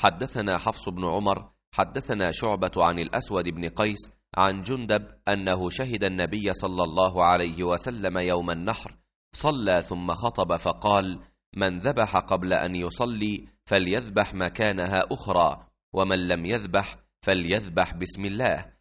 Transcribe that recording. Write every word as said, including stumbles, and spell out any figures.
حدثنا حفص بن عمر حدثنا شعبة عن الأسود بن قيس عن جندب أنه شهد النبي صلى الله عليه وسلم يوم النحر صلى ثم خطب فقال: من ذبح قبل أن يصلي فليذبح مكانها أخرى، ومن لم يذبح فليذبح بسم الله.